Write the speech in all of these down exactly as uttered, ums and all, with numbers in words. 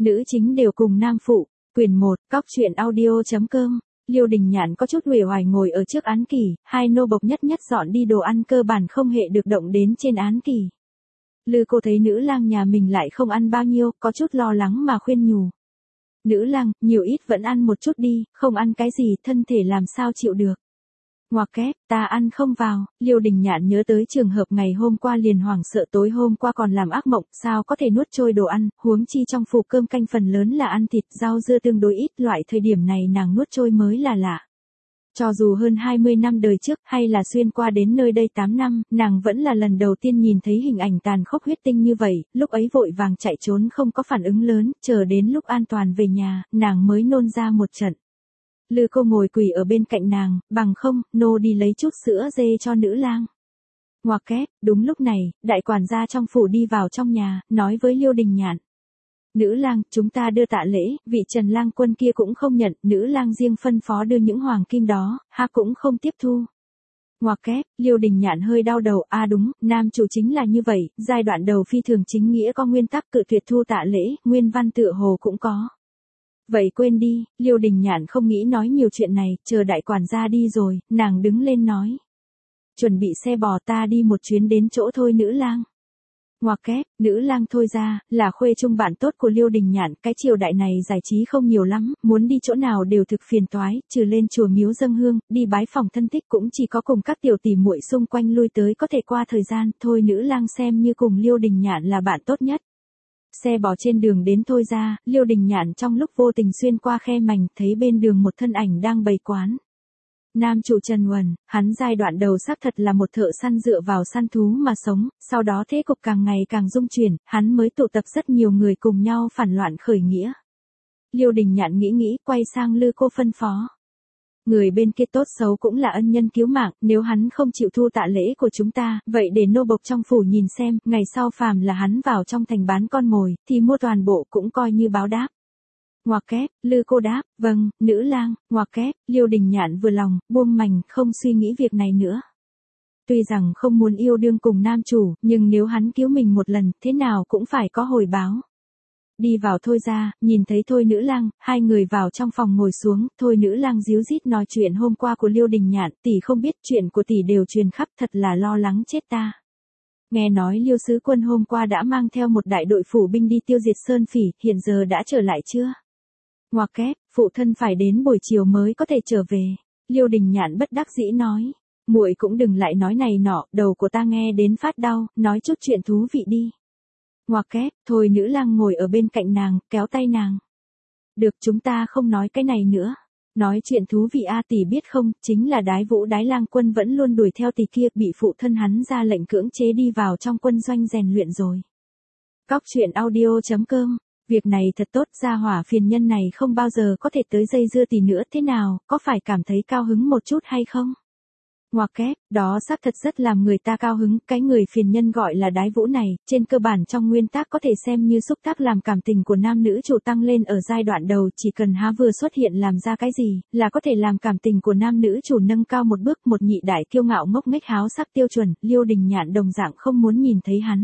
Nữ chính đều cùng nam phụ, quyển một, cóc truyện audio.com. Liêu Đình Nhạn có chút uể oải ngồi ở trước án kỳ, hai nô bộc nhất nhất dọn đi đồ ăn cơ bản không hề được động đến trên án kỳ. Lư cô thấy nữ lang nhà mình lại không ăn bao nhiêu, có chút lo lắng mà khuyên nhủ. Nữ lang, nhiều ít vẫn ăn một chút đi, không ăn cái gì, thân thể làm sao chịu được. Ngoặc kép, ta ăn không vào. Liêu Đình Nhạn nhớ tới trường hợp ngày hôm qua liền hoảng sợ, tối hôm qua còn làm ác mộng, sao có thể nuốt trôi đồ ăn, huống chi trong phủ cơm canh phần lớn là ăn thịt, rau dưa tương đối ít, loại thời điểm này nàng nuốt trôi mới là lạ. Cho dù hơn hai mươi năm đời trước, hay là xuyên qua đến nơi đây tám năm, nàng vẫn là lần đầu tiên nhìn thấy hình ảnh tàn khốc huyết tinh như vậy, lúc ấy vội vàng chạy trốn không có phản ứng lớn, chờ đến lúc an toàn về nhà, nàng mới nôn ra một trận. Lư cô ngồi quỳ ở bên cạnh nàng, bằng không, nô đi lấy chút sữa dê cho nữ lang. Ngoặc kép, đúng lúc này, đại quản gia trong phủ đi vào trong nhà, nói với Liêu Đình Nhạn. Nữ lang, chúng ta đưa tạ lễ, vị Trần lang quân kia cũng không nhận, nữ lang riêng phân phó đưa những hoàng kim đó, ha cũng không tiếp thu. Ngoặc kép, Liêu Đình Nhạn hơi đau đầu, a à đúng, nam chủ chính là như vậy, giai đoạn đầu phi thường chính nghĩa có nguyên tắc cự tuyệt thu tạ lễ, nguyên văn tựa hồ cũng có. Vậy quên đi, Liêu Đình Nhạn không nghĩ nói nhiều chuyện này, chờ đại quản gia đi rồi, nàng đứng lên nói. Chuẩn bị xe bò ta đi một chuyến đến chỗ thôi nữ lang. Ngoặc kép, nữ lang thôi ra, là khuê trung bạn tốt của Liêu Đình Nhạn, cái triều đại này giải trí không nhiều lắm, muốn đi chỗ nào đều thực phiền toái, trừ lên chùa miếu dâng hương, đi bái phòng thân thích cũng chỉ có cùng các tiểu tỷ muội xung quanh lui tới có thể qua thời gian, thôi nữ lang xem như cùng Liêu Đình Nhạn là bạn tốt nhất. Xe bò trên đường đến thôi ra, Liêu Đình Nhạn trong lúc vô tình xuyên qua khe mảnh, thấy bên đường một thân ảnh đang bày quán. Nam chủ Trần Uẩn, hắn giai đoạn đầu xác thật là một thợ săn dựa vào săn thú mà sống, sau đó thế cục càng ngày càng dung chuyển, hắn mới tụ tập rất nhiều người cùng nhau phản loạn khởi nghĩa. Liêu Đình Nhạn nghĩ nghĩ, quay sang Lư cô phân phó. Người bên kia tốt xấu cũng là ân nhân cứu mạng, nếu hắn không chịu thu tạ lễ của chúng ta, vậy để nô bộc trong phủ nhìn xem, ngày sau phàm là hắn vào trong thành bán con mồi, thì mua toàn bộ cũng coi như báo đáp. Ngoặc kép, Lư cô đáp, vâng, nữ lang, ngoặc kép, Liêu Đình Nhạn vừa lòng, buông mành, không suy nghĩ việc này nữa. Tuy rằng không muốn yêu đương cùng nam chủ, nhưng nếu hắn cứu mình một lần, thế nào cũng phải có hồi báo. Đi vào thôi ra, nhìn thấy thôi nữ lang, hai người vào trong phòng ngồi xuống, thôi nữ lang díu dít nói chuyện hôm qua của Liêu Đình Nhạn, tỷ không biết chuyện của tỷ đều truyền khắp, thật là lo lắng chết ta. Nghe nói Liêu sứ quân hôm qua đã mang theo một đại đội phủ binh đi tiêu diệt Sơn Phỉ, hiện giờ đã trở lại chưa? Ngoặc kép, phụ thân phải đến buổi chiều mới có thể trở về. Liêu Đình Nhạn bất đắc dĩ nói, muội cũng đừng lại nói này nọ, đầu của ta nghe đến phát đau, nói chút chuyện thú vị đi. Ngoặc kép, thôi nữ lang ngồi ở bên cạnh nàng, kéo tay nàng. Được, chúng ta không nói cái này nữa. Nói chuyện thú vị a tỷ biết không, chính là Đái Vũ Đái lang quân vẫn luôn đuổi theo tỷ kia, bị phụ thân hắn ra lệnh cưỡng chế đi vào trong quân doanh rèn luyện rồi. Cóc truyện audio.com. Việc này thật tốt, gia hỏa phiền nhân này không bao giờ có thể tới dây dưa tỷ nữa, thế nào, có phải cảm thấy cao hứng một chút hay không? Ngoặc kép, đó xác thật rất làm người ta cao hứng, cái người phiền nhân gọi là Đái Vũ này, trên cơ bản trong nguyên tắc có thể xem như xúc tác làm cảm tình của nam nữ chủ tăng lên ở giai đoạn đầu, chỉ cần há vừa xuất hiện làm ra cái gì, là có thể làm cảm tình của nam nữ chủ nâng cao một bước, một nhị đại kiêu ngạo ngốc nghếch háo sắc tiêu chuẩn, Liêu Đình Nhạn đồng dạng không muốn nhìn thấy hắn.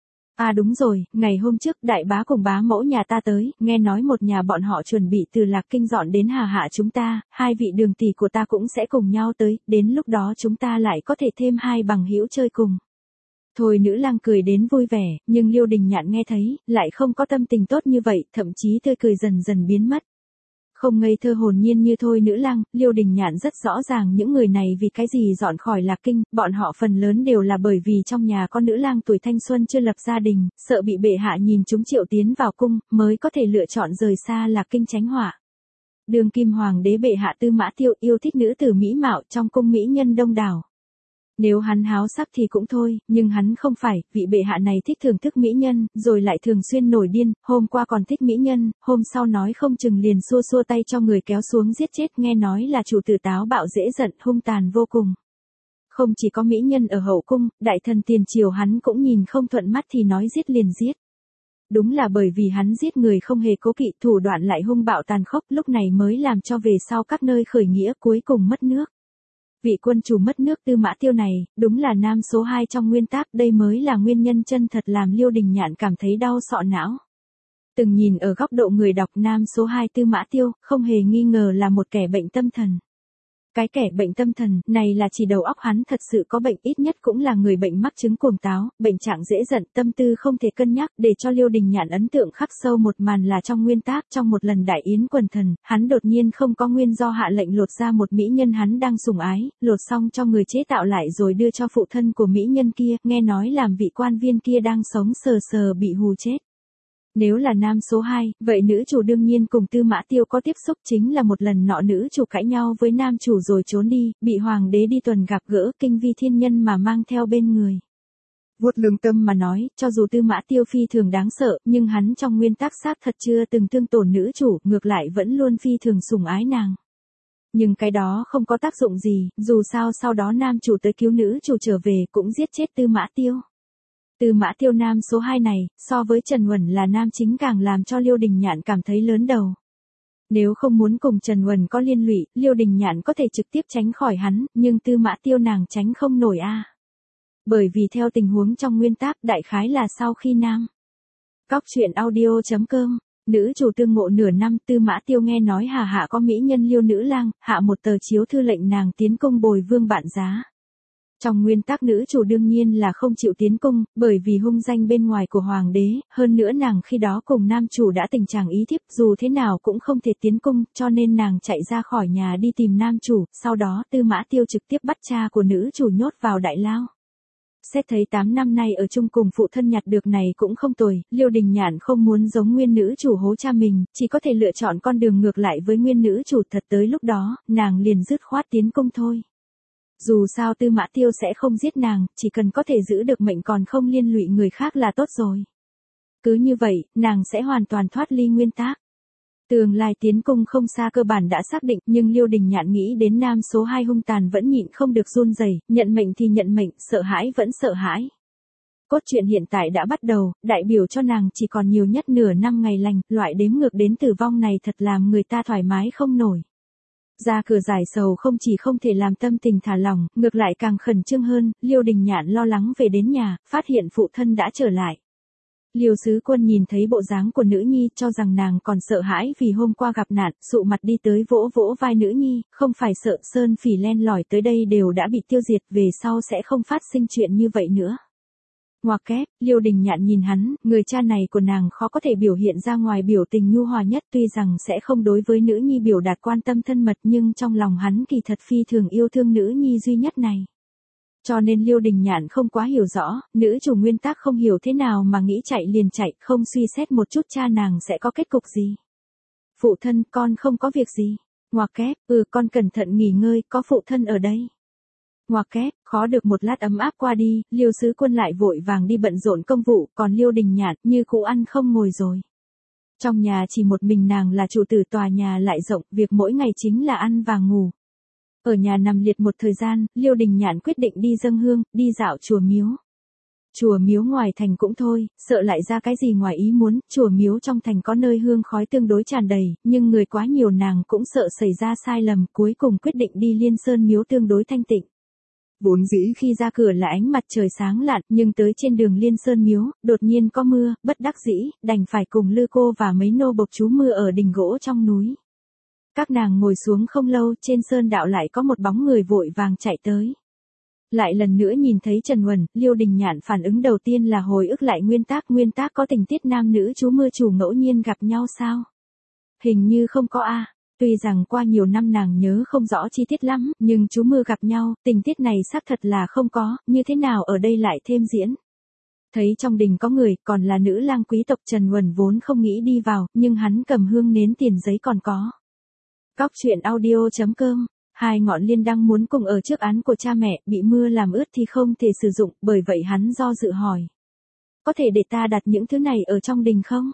À đúng rồi, ngày hôm trước đại bá cùng bá mẫu nhà ta tới, nghe nói một nhà bọn họ chuẩn bị từ Lạc Kinh dọn đến Hà Hạ chúng ta, hai vị đường tỷ của ta cũng sẽ cùng nhau tới, đến lúc đó chúng ta lại có thể thêm hai bằng hữu chơi cùng. Thôi nữ lang cười đến vui vẻ, nhưng Liêu Đình Nhạn nghe thấy, lại không có tâm tình tốt như vậy, thậm chí tươi cười dần dần biến mất. Không ngây thơ hồn nhiên như thôi nữ lang, Liêu Đình Nhạn rất rõ ràng những người này vì cái gì dọn khỏi Lạc Kinh, bọn họ phần lớn đều là bởi vì trong nhà có nữ lang tuổi thanh xuân chưa lập gia đình, sợ bị bệ hạ nhìn chúng triệu tiến vào cung, mới có thể lựa chọn rời xa Lạc Kinh tránh họa. Đường kim hoàng đế bệ hạ Tư Mã Tiêu yêu thích nữ tử mỹ mạo trong cung mỹ nhân đông đảo. Nếu hắn háo sắc thì cũng thôi, nhưng hắn không phải, vị bệ hạ này thích thưởng thức mỹ nhân, rồi lại thường xuyên nổi điên, hôm qua còn thích mỹ nhân, hôm sau nói không chừng liền xua xua tay cho người kéo xuống giết chết, nghe nói là chủ tử táo bạo dễ giận, hung tàn vô cùng. Không chỉ có mỹ nhân ở hậu cung, đại thần tiền triều hắn cũng nhìn không thuận mắt thì nói giết liền giết. Đúng là bởi vì hắn giết người không hề cố kỵ, thủ đoạn lại hung bạo tàn khốc, lúc này mới làm cho về sau các nơi khởi nghĩa cuối cùng mất nước. Vị quân chủ mất nước Tư Mã Tiêu này, đúng là nam số hai trong nguyên tắc, đây mới là nguyên nhân chân thật làm Liêu Đình Nhạn cảm thấy đau sọ não. Từng nhìn ở góc độ người đọc, nam số hai Tư Mã Tiêu, không hề nghi ngờ là một kẻ bệnh tâm thần. Cái kẻ bệnh tâm thần này là chỉ đầu óc hắn thật sự có bệnh, ít nhất cũng là người bệnh mắc chứng cuồng táo, bệnh trạng dễ giận, tâm tư không thể cân nhắc. Để cho Liêu Đình Nhạn ấn tượng khắc sâu một màn là trong nguyên tác, trong một lần đại yến quần thần, hắn đột nhiên không có nguyên do hạ lệnh lột ra một mỹ nhân hắn đang sủng ái, lột xong cho người chế tạo lại rồi đưa cho phụ thân của mỹ nhân kia, nghe nói làm vị quan viên kia đang sống sờ sờ bị hù chết. Nếu là nam số hai, vậy nữ chủ đương nhiên cùng Tư Mã Tiêu có tiếp xúc, chính là một lần nọ nữ chủ cãi nhau với nam chủ rồi trốn đi, bị hoàng đế đi tuần gặp gỡ, kinh vi thiên nhân mà mang theo bên người. Vuốt lương tâm mà nói, cho dù Tư Mã Tiêu phi thường đáng sợ, nhưng hắn trong nguyên tắc xác thật chưa từng thương tổn nữ chủ, ngược lại vẫn luôn phi thường sủng ái nàng. Nhưng cái đó không có tác dụng gì, dù sao sau đó nam chủ tới cứu nữ chủ trở về cũng giết chết Tư Mã Tiêu. Tư Mã Tiêu nam số hai này, so với Trần Huẩn là nam chính càng làm cho Liêu Đình Nhạn cảm thấy lớn đầu. Nếu không muốn cùng Trần Huẩn có liên lụy, Liêu Đình Nhạn có thể trực tiếp tránh khỏi hắn, nhưng Tư Mã Tiêu nàng tránh không nổi a. À. Bởi vì theo tình huống trong nguyên tác, đại khái là sau khi nam Cóc truyện audio chấm com, nữ chủ tương ngộ nửa năm, Tư Mã Tiêu nghe nói Hà Hạ có mỹ nhân Liêu nữ lang, hạ một tờ chiếu thư lệnh nàng tiến cung bồi vương bạn giá. Trong nguyên tắc nữ chủ đương nhiên là không chịu tiến cung, bởi vì hung danh bên ngoài của hoàng đế, hơn nữa nàng khi đó cùng nam chủ đã tình trạng ý thiếp, dù thế nào cũng không thể tiến cung, cho nên nàng chạy ra khỏi nhà đi tìm nam chủ, sau đó Tư Mã Tiêu trực tiếp bắt cha của nữ chủ nhốt vào đại lao. Xét thấy tám năm nay ở chung cùng phụ thân nhặt được này cũng không tồi, Liêu Đình Nhạn không muốn giống nguyên nữ chủ hố cha mình, chỉ có thể lựa chọn con đường ngược lại với nguyên nữ chủ, thật tới lúc đó, nàng liền dứt khoát tiến cung thôi. Dù sao Tư Mã Tiêu sẽ không giết nàng, chỉ cần có thể giữ được mệnh còn không liên lụy người khác là tốt rồi. Cứ như vậy, nàng sẽ hoàn toàn thoát ly nguyên tác. Tương lai tiến cung không xa cơ bản đã xác định, nhưng Liêu Đình Nhạn nghĩ đến nam số hai hung tàn vẫn nhịn không được run rẩy, nhận mệnh thì nhận mệnh, sợ hãi vẫn sợ hãi. Cốt truyện hiện tại đã bắt đầu, đại biểu cho nàng chỉ còn nhiều nhất nửa năm ngày lành, loại đếm ngược đến tử vong này thật làm người ta thoải mái không nổi. Ra cửa giải sầu không chỉ không thể làm tâm tình thả lỏng, ngược lại càng khẩn trương hơn, Liêu Đình Nhạn lo lắng về đến nhà, phát hiện phụ thân đã trở lại. Liêu Sứ Quân nhìn thấy bộ dáng của nữ nhi, cho rằng nàng còn sợ hãi vì hôm qua gặp nạn, sụ mặt đi tới vỗ vỗ vai nữ nhi, không phải sợ sơn phỉ len lỏi tới đây đều đã bị tiêu diệt, về sau sẽ không phát sinh chuyện như vậy nữa. Ngoặc kép, Liêu Đình Nhạn nhìn hắn, người cha này của nàng khó có thể biểu hiện ra ngoài biểu tình nhu hòa nhất, tuy rằng sẽ không đối với nữ nhi biểu đạt quan tâm thân mật, nhưng trong lòng hắn kỳ thật phi thường yêu thương nữ nhi duy nhất này. Cho nên Liêu Đình Nhạn không quá hiểu rõ, nữ chủ nguyên tác không hiểu thế nào mà nghĩ chạy liền chạy, không suy xét một chút cha nàng sẽ có kết cục gì. Phụ thân, con không có việc gì. Ngoặc kép, ừ con cẩn thận nghỉ ngơi, có phụ thân ở đây. Ngoặc kép, khó được một lát ấm áp qua đi, Liêu Sứ Quân lại vội vàng đi bận rộn công vụ, còn Liêu Đình Nhạn như cũ ăn không ngồi rồi. Trong nhà chỉ một mình nàng là chủ tử, tòa nhà lại rộng, việc mỗi ngày chính là ăn và ngủ. Ở nhà nằm liệt một thời gian, Liêu Đình Nhạn quyết định đi dâng hương, đi dạo chùa miếu. Chùa miếu ngoài thành cũng thôi, sợ lại ra cái gì ngoài ý muốn, chùa miếu trong thành có nơi hương khói tương đối tràn đầy, nhưng người quá nhiều nàng cũng sợ xảy ra sai lầm, cuối cùng quyết định đi Liên Sơn miếu tương đối thanh tịnh. Vốn dĩ khi ra cửa là ánh mặt trời sáng lạn, nhưng tới trên đường Liên Sơn miếu, đột nhiên có mưa, bất đắc dĩ, đành phải cùng Lư Cô và mấy nô bộc trú mưa ở đình gỗ trong núi. Các nàng ngồi xuống không lâu, trên sơn đạo lại có một bóng người vội vàng chạy tới. Lại lần nữa nhìn thấy Trần Huẩn, Liêu Đình Nhạn phản ứng đầu tiên là hồi ức lại nguyên tác, nguyên tác có tình tiết nam nữ chú mưa chủ ngẫu nhiên gặp nhau sao? Hình như không có a. À. Tuy rằng qua nhiều năm nàng nhớ không rõ chi tiết lắm, nhưng chú mưa gặp nhau, tình tiết này xác thật là không có, như thế nào ở đây lại thêm diễn. Thấy trong đình có người, còn là nữ lang quý tộc, Trần Huẩn vốn không nghĩ đi vào, nhưng hắn cầm hương nến tiền giấy còn có. Cóc truyện audio chấm com, hai ngọn liên đăng muốn cùng ở trước án của cha mẹ, bị mưa làm ướt thì không thể sử dụng, bởi vậy hắn do dự hỏi. Có thể để ta đặt những thứ này ở trong đình không?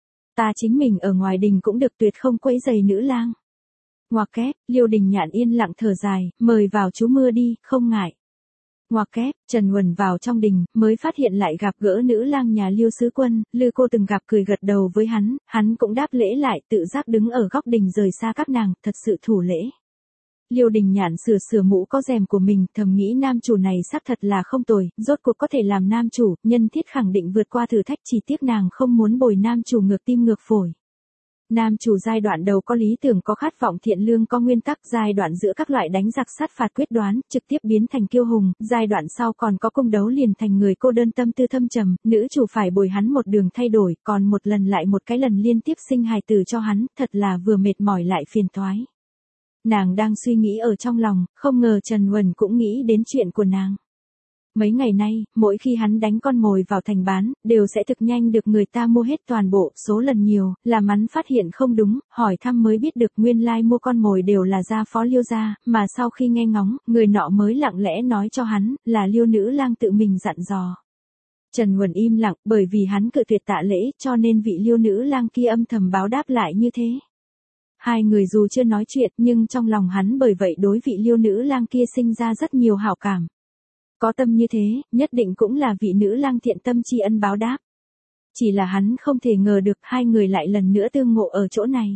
Ta chính mình ở ngoài đình cũng được, tuyệt không quấy rầy nữ lang. Ngoặc kép, Liêu Đình Nhạn yên lặng thở dài, mời vào chú mưa đi, không ngại. Ngoặc kép, Trần Huẩn vào trong đình, mới phát hiện lại gặp gỡ nữ lang nhà Liêu Sứ Quân, Lư Cô từng gặp cười gật đầu với hắn, hắn cũng đáp lễ lại, tự giác đứng ở góc đình rời xa các nàng, thật sự thủ lễ. Liêu Đình Nhạn sửa sửa mũ có rèm của mình, thầm nghĩ nam chủ này xác thật là không tồi, rốt cuộc có thể làm nam chủ, nhân thiết khẳng định vượt qua thử thách, chỉ tiếc nàng không muốn bồi nam chủ ngược tim ngược phổi. Nam chủ giai đoạn đầu có lý tưởng, có khát vọng thiện lương, có nguyên tắc, giai đoạn giữa các loại đánh giặc sát phạt quyết đoán, trực tiếp biến thành kiêu hùng, giai đoạn sau còn có cung đấu liền thành người cô đơn tâm tư thâm trầm, nữ chủ phải bồi hắn một đường thay đổi, còn một lần lại một cái lần liên tiếp sinh hài tử cho hắn, thật là vừa mệt mỏi lại phiền toái. Nàng đang suy nghĩ ở trong lòng, không ngờ Trần Huẩn cũng nghĩ đến chuyện của nàng. Mấy ngày nay, mỗi khi hắn đánh con mồi vào thành bán, đều sẽ thực nhanh được người ta mua hết toàn bộ, số lần nhiều, làm hắn phát hiện không đúng, hỏi thăm mới biết được nguyên lai mua con mồi đều là gia phó Liêu gia, mà sau khi nghe ngóng, người nọ mới lặng lẽ nói cho hắn, là Liêu nữ lang tự mình dặn dò. Trần Huẩn im lặng, bởi vì hắn cự tuyệt tạ lễ, cho nên vị Liêu nữ lang kia âm thầm báo đáp lại như thế. Hai người dù chưa nói chuyện, nhưng trong lòng hắn bởi vậy đối vị Liêu nữ lang kia sinh ra rất nhiều hảo cảm. Có tâm như thế, nhất định cũng là vị nữ lang thiện tâm tri ân báo đáp. Chỉ là hắn không thể ngờ được hai người lại lần nữa tương ngộ ở chỗ này.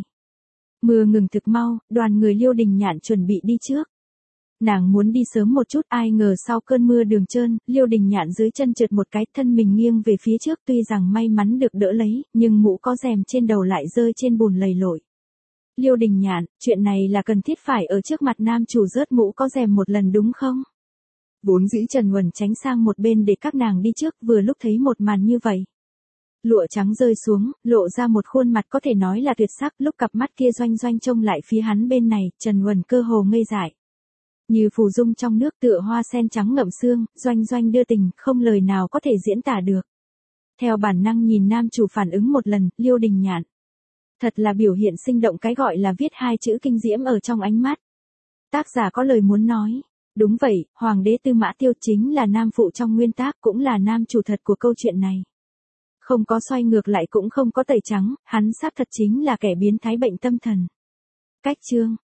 Mưa ngừng thực mau, đoàn người Liêu Đình Nhạn chuẩn bị đi trước. Nàng muốn đi sớm một chút, ai ngờ sau cơn mưa đường trơn, Liêu Đình Nhạn dưới chân trượt một cái, thân mình nghiêng về phía trước, tuy rằng may mắn được đỡ lấy, nhưng mũ có rèm trên đầu lại rơi trên bùn lầy lội. Liêu Đình Nhạn, chuyện này là cần thiết phải ở trước mặt nam chủ rớt mũ có rèm một lần đúng không? Vốn dĩ Trần Huẩn tránh sang một bên để các nàng đi trước, vừa lúc thấy một màn như vậy. Lụa trắng rơi xuống, lộ ra một khuôn mặt có thể nói là tuyệt sắc, lúc cặp mắt kia doanh doanh trông lại phía hắn bên này, Trần Huẩn cơ hồ ngây dại. Như phù dung trong nước tựa hoa sen trắng ngậm xương, doanh doanh đưa tình, không lời nào có thể diễn tả được. Theo bản năng nhìn nam chủ phản ứng một lần, Liêu Đình Nhạn. Thật là biểu hiện sinh động, cái gọi là viết hai chữ kinh diễm ở trong ánh mắt. Tác giả có lời muốn nói. Đúng vậy, Hoàng đế Tư Mã Tiêu chính là nam phụ trong nguyên tác, cũng là nam chủ thật của câu chuyện này. Không có xoay ngược lại cũng không có tẩy trắng, hắn xác thật chính là kẻ biến thái bệnh tâm thần. Cách chương